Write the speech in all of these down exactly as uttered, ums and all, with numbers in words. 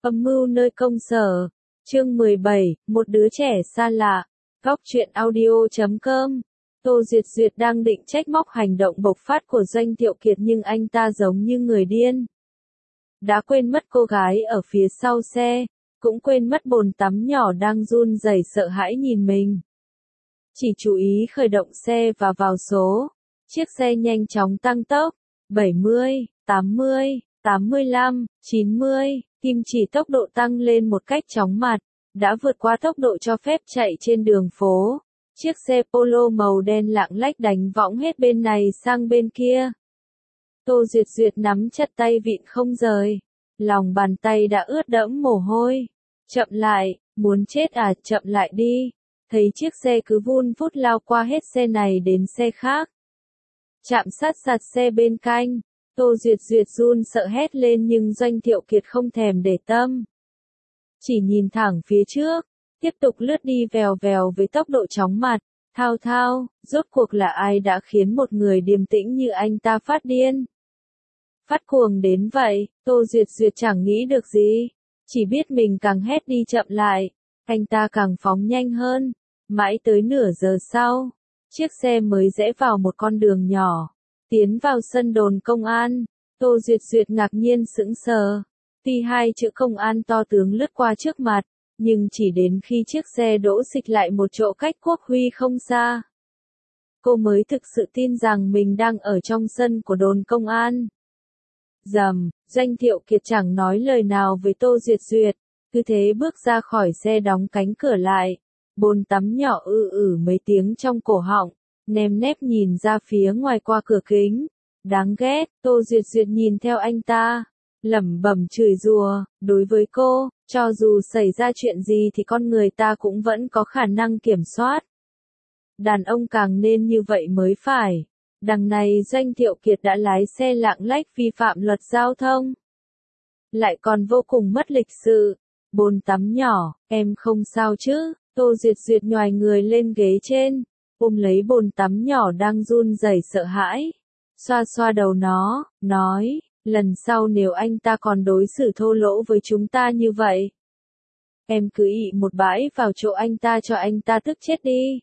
Âm mưu nơi công sở. Chương mười bảy, một đứa trẻ xa lạ. Góc truyện audio chấm com. Tô Duyệt Duyệt đang định trách móc hành động bộc phát của Doanh Thiệu Kiệt nhưng anh ta giống như người điên. Đã quên mất cô gái ở phía sau xe, cũng quên mất bồn tắm nhỏ đang run rẩy sợ hãi nhìn mình. Chỉ chú ý khởi động xe và vào số. Chiếc xe nhanh chóng tăng tốc. bảy mươi, tám mươi, tám mươi lăm, chín mươi, kim chỉ tốc độ tăng lên một cách chóng mặt, đã vượt qua tốc độ cho phép chạy trên đường phố. Chiếc xe Polo màu đen lạng lách đánh võng hết bên này sang bên kia. Tô Duyệt Duyệt nắm chặt tay vịn không rời. Lòng bàn tay đã ướt đẫm mồ hôi. Chậm lại, muốn chết à, chậm lại đi. Thấy chiếc xe cứ vun vút lao qua hết xe này đến xe khác. Chạm sát sạt xe bên cạnh. Tô Duyệt Duyệt run sợ hét lên nhưng Doanh Thiệu Kiệt không thèm để tâm. Chỉ nhìn thẳng phía trước, tiếp tục lướt đi vèo vèo với tốc độ chóng mặt. Thao thao, rốt cuộc là ai đã khiến một người điềm tĩnh như anh ta phát điên? Phát cuồng đến vậy, Tô Duyệt Duyệt chẳng nghĩ được gì. Chỉ biết mình càng hét đi chậm lại, anh ta càng phóng nhanh hơn. Mãi tới nửa giờ sau, chiếc xe mới rẽ vào một con đường nhỏ, tiến vào sân đồn công an. Tô Duyệt Duyệt ngạc nhiên sững sờ. Tuy hai chữ công an to tướng lướt qua trước mặt, nhưng chỉ đến khi chiếc xe đỗ xịch lại một chỗ cách quốc huy không xa, cô mới thực sự tin rằng mình đang ở trong sân của đồn công an. Rầm, Doanh Thiệu Kiệt chẳng nói lời nào với Tô Duyệt Duyệt, cứ thế bước ra khỏi xe đóng cánh cửa lại. Bồn tắm nhỏ ư ử mấy tiếng trong cổ họng, ném nép nhìn ra phía ngoài qua cửa kính. Đáng ghét, Tô Duyệt Duyệt nhìn theo anh ta, lẩm bẩm chửi rủa. Đối với cô, cho dù xảy ra chuyện gì thì con người ta cũng vẫn có khả năng kiểm soát. Đàn ông càng nên như vậy mới phải. Đằng này Doanh Thiệu Kiệt đã lái xe lạng lách vi phạm luật giao thông, lại còn vô cùng mất lịch sự. Bồn tắm nhỏ, em không sao chứ? Tô Duyệt Duyệt nhoài người lên ghế trên, ôm lấy bồn tắm nhỏ đang run rẩy sợ hãi, xoa xoa đầu nó, nói, lần sau nếu anh ta còn đối xử thô lỗ với chúng ta như vậy, em cứ ị một bãi vào chỗ anh ta cho anh ta tức chết đi.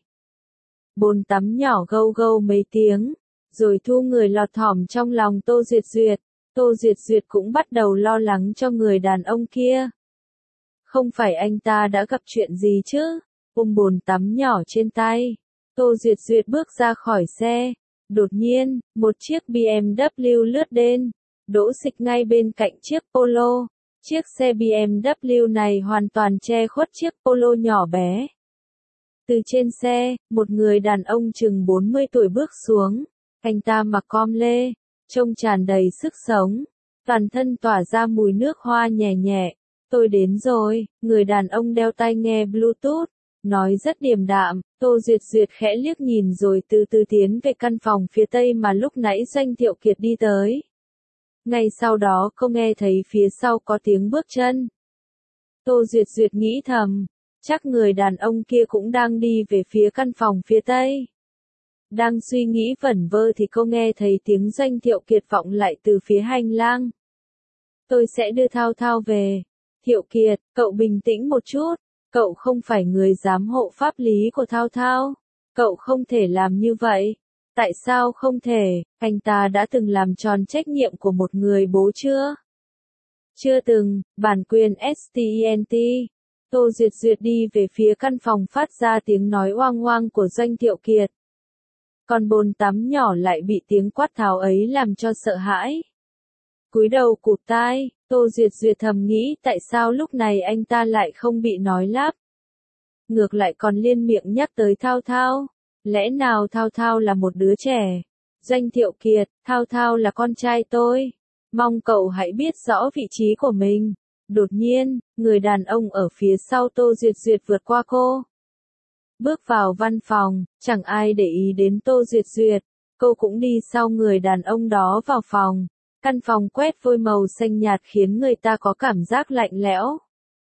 Bồn tắm nhỏ gâu gâu mấy tiếng, rồi thu người lọt thỏm trong lòng Tô Duyệt Duyệt. Tô Duyệt Duyệt cũng bắt đầu lo lắng cho người đàn ông kia. Không phải anh ta đã gặp chuyện gì chứ? Ôm bồn tắm nhỏ trên tay, Tô Duyệt Duyệt bước ra khỏi xe. Đột nhiên, một chiếc bê em vê lướt đến, đỗ xịch ngay bên cạnh chiếc Polo. Chiếc xe bê em vê này hoàn toàn che khuất chiếc Polo nhỏ bé. Từ trên xe, một người đàn ông chừng bốn mươi tuổi bước xuống. Anh ta mặc com lê, trông tràn đầy sức sống, toàn thân tỏa ra mùi nước hoa nhẹ nhẹ. Tôi đến rồi, người đàn ông đeo tai nghe Bluetooth, nói rất điềm đạm. Tô Duyệt Duyệt khẽ liếc nhìn rồi từ từ tiến về căn phòng phía tây mà lúc nãy Doanh Thiệu Kiệt đi tới. Ngay sau đó cô nghe thấy phía sau có tiếng bước chân. Tô Duyệt Duyệt nghĩ thầm, chắc người đàn ông kia cũng đang đi về phía căn phòng phía tây. Đang suy nghĩ vẩn vơ thì cô nghe thấy tiếng Doanh Thiệu Kiệt vọng lại từ phía hành lang. Tôi sẽ đưa Thao Thao về. Thiệu Kiệt, cậu bình tĩnh một chút. Cậu không phải người giám hộ pháp lý của Thao Thao. Cậu không thể làm như vậy. Tại sao không thể? Anh ta đã từng làm tròn trách nhiệm của một người bố chưa? Chưa từng. Bản quyền stent. Tô Duyệt Duyệt đi về phía căn phòng phát ra tiếng nói oang oang của Doanh Thiệu Kiệt. Còn bồn tắm nhỏ lại bị tiếng quát tháo ấy làm cho sợ hãi. Cúi đầu cụp tai, Tô Duyệt Duyệt thầm nghĩ tại sao lúc này anh ta lại không bị nói lắp. Ngược lại còn liên miệng nhắc tới Thao Thao. Lẽ nào Thao Thao là một đứa trẻ? Doanh Thiệu Kiệt, Thao Thao là con trai tôi. Mong cậu hãy biết rõ vị trí của mình. Đột nhiên, người đàn ông ở phía sau Tô Duyệt Duyệt vượt qua cô. Bước vào văn phòng, chẳng ai để ý đến Tô Duyệt Duyệt. Cô cũng đi sau người đàn ông đó vào phòng. Căn phòng quét vôi màu xanh nhạt khiến người ta có cảm giác lạnh lẽo.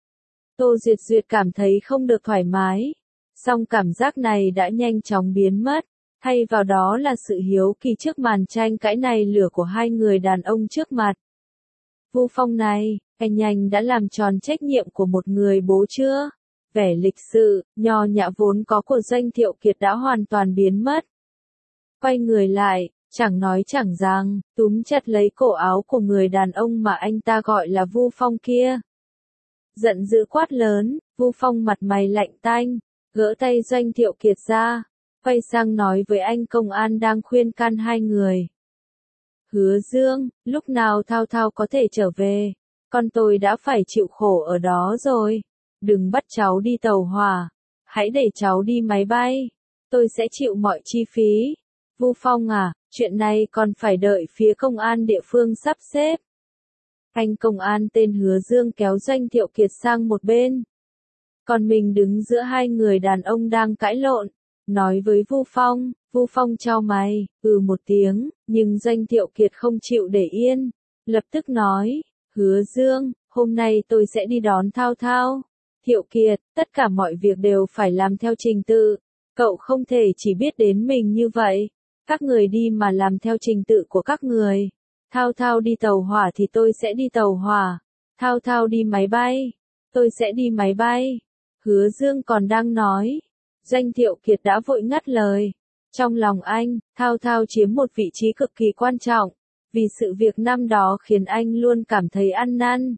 Tô Duyệt Duyệt cảm thấy không được thoải mái. Song cảm giác này đã nhanh chóng biến mất. Thay vào đó là sự hiếu kỳ trước màn tranh cãi này lửa của hai người đàn ông trước mặt. Vu Phong này, anh nhanh đã làm tròn trách nhiệm của một người bố chưa? Vẻ lịch sự, nho nhã vốn có của Doanh Thiệu Kiệt đã hoàn toàn biến mất. Quay người lại, chẳng nói chẳng rằng, túm chặt lấy cổ áo của người đàn ông mà anh ta gọi là Vu Phong kia. Giận dữ quát lớn, Vu Phong mặt mày lạnh tanh, gỡ tay Doanh Thiệu Kiệt ra, quay sang nói với anh công an đang khuyên can hai người. Hứa Dương, lúc nào Thao Thao có thể trở về? Con tôi đã phải chịu khổ ở đó rồi. Đừng bắt cháu đi tàu hỏa. Hãy để cháu đi máy bay. Tôi sẽ chịu mọi chi phí. Vu Phong à, chuyện này còn phải đợi phía công an địa phương sắp xếp. Anh công an tên Hứa Dương kéo Doanh Thiệu Kiệt sang một bên. Còn mình đứng giữa hai người đàn ông đang cãi lộn. Nói với Vu Phong, Vu Phong chau mày, ừ một tiếng, nhưng Doanh Thiệu Kiệt không chịu để yên. Lập tức nói, Hứa Dương, hôm nay tôi sẽ đi đón Thao Thao. Thiệu Kiệt, tất cả mọi việc đều phải làm theo trình tự. Cậu không thể chỉ biết đến mình như vậy. Các người đi mà làm theo trình tự của các người. Thao Thao đi tàu hỏa thì tôi sẽ đi tàu hỏa. Thao Thao đi máy bay. Tôi sẽ đi máy bay. Hứa Dương còn đang nói. Doanh Thiệu Kiệt đã vội ngắt lời. Trong lòng anh, Thao Thao chiếm một vị trí cực kỳ quan trọng. Vì sự việc năm đó khiến anh luôn cảm thấy ăn năn.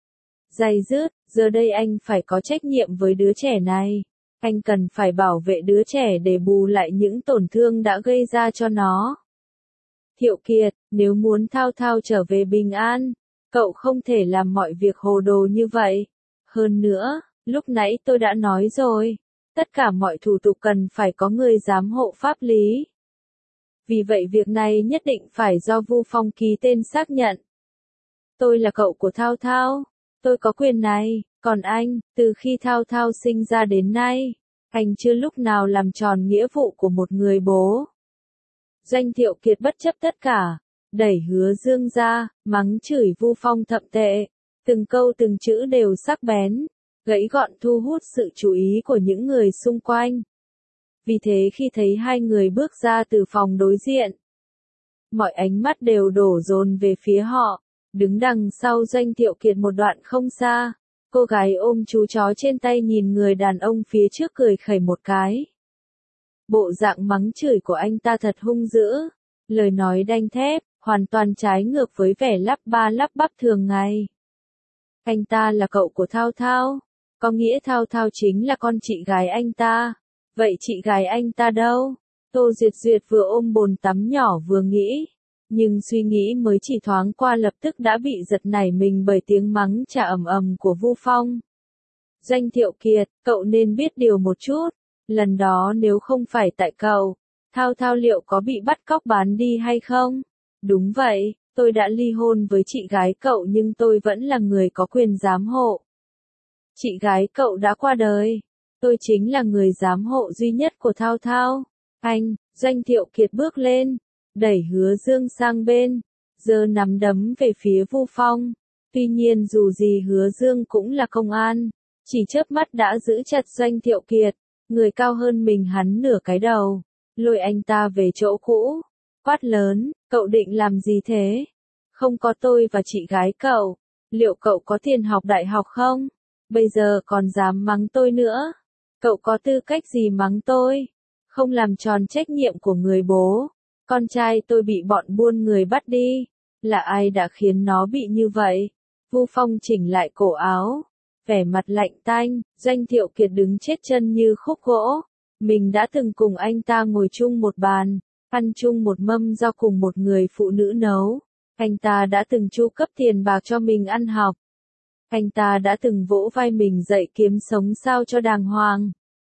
Day dứt, giờ đây anh phải có trách nhiệm với đứa trẻ này. Anh cần phải bảo vệ đứa trẻ để bù lại những tổn thương đã gây ra cho nó. Thiệu Kiệt, nếu muốn Thao Thao trở về bình an, cậu không thể làm mọi việc hồ đồ như vậy. Hơn nữa, lúc nãy tôi đã nói rồi, tất cả mọi thủ tục cần phải có người giám hộ pháp lý. Vì vậy việc này nhất định phải do Vu Phong ký tên xác nhận. Tôi là cậu của Thao Thao, tôi có quyền này, còn anh, từ khi Thao Thao sinh ra đến nay, anh chưa lúc nào làm tròn nghĩa vụ của một người bố. Doanh Thiệu Kiệt bất chấp tất cả, đẩy Hứa Dương ra, mắng chửi Vu Phong thậm tệ, từng câu từng chữ đều sắc bén, gãy gọn thu hút sự chú ý của những người xung quanh. Vì thế khi thấy hai người bước ra từ phòng đối diện, mọi ánh mắt đều đổ dồn về phía họ. Đứng đằng sau Doanh Thiệu Kiệt một đoạn không xa, cô gái ôm chú chó trên tay nhìn người đàn ông phía trước cười khẩy một cái. Bộ dạng mắng chửi của anh ta thật hung dữ, lời nói đanh thép, hoàn toàn trái ngược với vẻ lắp ba lắp bắp thường ngày. Anh ta là cậu của Thao Thao, có nghĩa Thao Thao chính là con chị gái anh ta. Vậy chị gái anh ta đâu? Tô Duyệt Duyệt vừa ôm bồn tắm nhỏ vừa nghĩ. Nhưng suy nghĩ mới chỉ thoáng qua lập tức đã bị giật nảy mình bởi tiếng mắng chà ầm ầm của Vu Phong. Doanh Thiệu Kiệt, cậu nên biết điều một chút. Lần đó nếu không phải tại cậu, Thao Thao liệu có bị bắt cóc bán đi hay không? Đúng vậy, tôi đã ly hôn với chị gái cậu nhưng tôi vẫn là người có quyền giám hộ. Chị gái cậu đã qua đời. Tôi chính là người giám hộ duy nhất của Thao Thao. Anh, Doanh Thiệu Kiệt bước lên, đẩy Hứa Dương sang bên, giơ nắm đấm về phía Vu Phong. Tuy nhiên dù gì Hứa Dương cũng là công an, chỉ chớp mắt đã giữ chặt Doanh Thiệu Kiệt, người cao hơn mình hắn nửa cái đầu, lôi anh ta về chỗ cũ, quát lớn, cậu định làm gì thế? Không có tôi và chị gái cậu, liệu cậu có tiền học đại học không? Bây giờ còn dám mắng tôi nữa. Cậu có tư cách gì mắng tôi? Không làm tròn trách nhiệm của người bố. Con trai tôi bị bọn buôn người bắt đi. Là ai đã khiến nó bị như vậy? Vu Phong chỉnh lại cổ áo, vẻ mặt lạnh tanh. Doanh Thiệu Kiệt đứng chết chân như khúc gỗ. Mình đã từng cùng anh ta ngồi chung một bàn, ăn chung một mâm do cùng một người phụ nữ nấu. Anh ta đã từng chu cấp tiền bạc cho mình ăn học. Anh ta đã từng vỗ vai mình dậy kiếm sống sao cho đàng hoàng.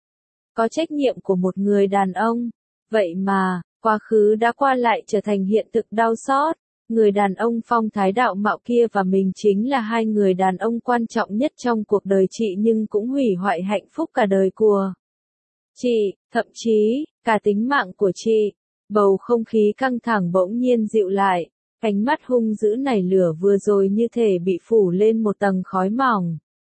Có trách nhiệm của một người đàn ông. Vậy mà, quá khứ đã qua lại trở thành hiện thực đau xót. Người đàn ông phong thái đạo mạo kia và mình chính là hai người đàn ông quan trọng nhất trong cuộc đời chị nhưng cũng hủy hoại hạnh phúc cả đời của chị, thậm chí, cả tính mạng của chị. Bầu không khí căng thẳng bỗng nhiên dịu lại. Ánh mắt hung dữ nảy lửa vừa rồi như thể bị phủ lên một tầng khói mỏng.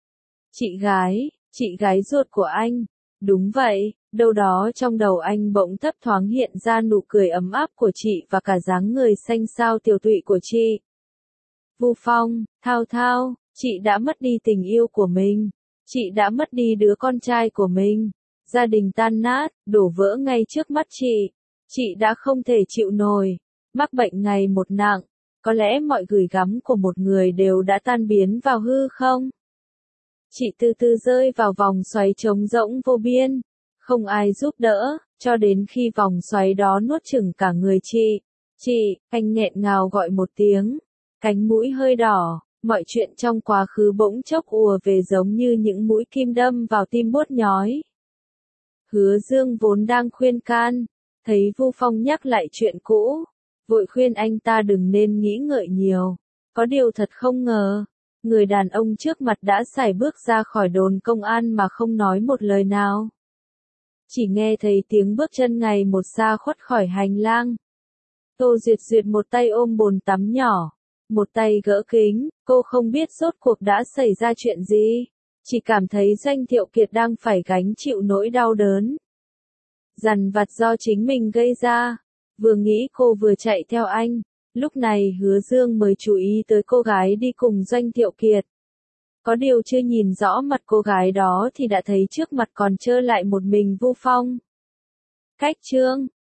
Chị gái, chị gái ruột của anh. Đúng vậy, đâu đó trong đầu anh bỗng thấp thoáng hiện ra nụ cười ấm áp của chị và cả dáng người xanh xao tiều tụy của chị. Vu Phong, Thao Thao, chị đã mất đi tình yêu của mình. Chị đã mất đi đứa con trai của mình. Gia đình tan nát, đổ vỡ ngay trước mắt chị. Chị đã không thể chịu nổi. Mắc bệnh ngày một nặng. Có lẽ mọi gửi gắm của một người đều đã tan biến vào hư không? Chị từ từ rơi vào vòng xoáy trống rỗng vô biên. Không ai giúp đỡ, cho đến khi vòng xoáy đó nuốt chửng cả người chị. Chị, anh nghẹn ngào gọi một tiếng. Cánh mũi hơi đỏ, mọi chuyện trong quá khứ bỗng chốc ùa về giống như những mũi kim đâm vào tim buốt nhói. Hứa Dương vốn đang khuyên can, thấy Vu Phong nhắc lại chuyện cũ, vội khuyên anh ta đừng nên nghĩ ngợi nhiều. Có điều thật không ngờ, người đàn ông trước mặt đã sải bước ra khỏi đồn công an mà không nói một lời nào. Chỉ nghe thấy tiếng bước chân ngày một xa khuất khỏi hành lang. Tô Duyệt Duyệt một tay ôm bồn tắm nhỏ, một tay gỡ kính, cô không biết rốt cuộc đã xảy ra chuyện gì. Chỉ cảm thấy Doanh Thiệu Kiệt đang phải gánh chịu nỗi đau đớn. Dằn vặt do chính mình gây ra. Vừa nghĩ cô vừa chạy theo anh. Lúc này Hứa Dương mới chú ý tới cô gái đi cùng Doanh Thiệu Kiệt. Có điều chưa nhìn rõ mặt cô gái đó thì đã thấy trước mặt còn trơ lại một mình Vu Phong. Cách chương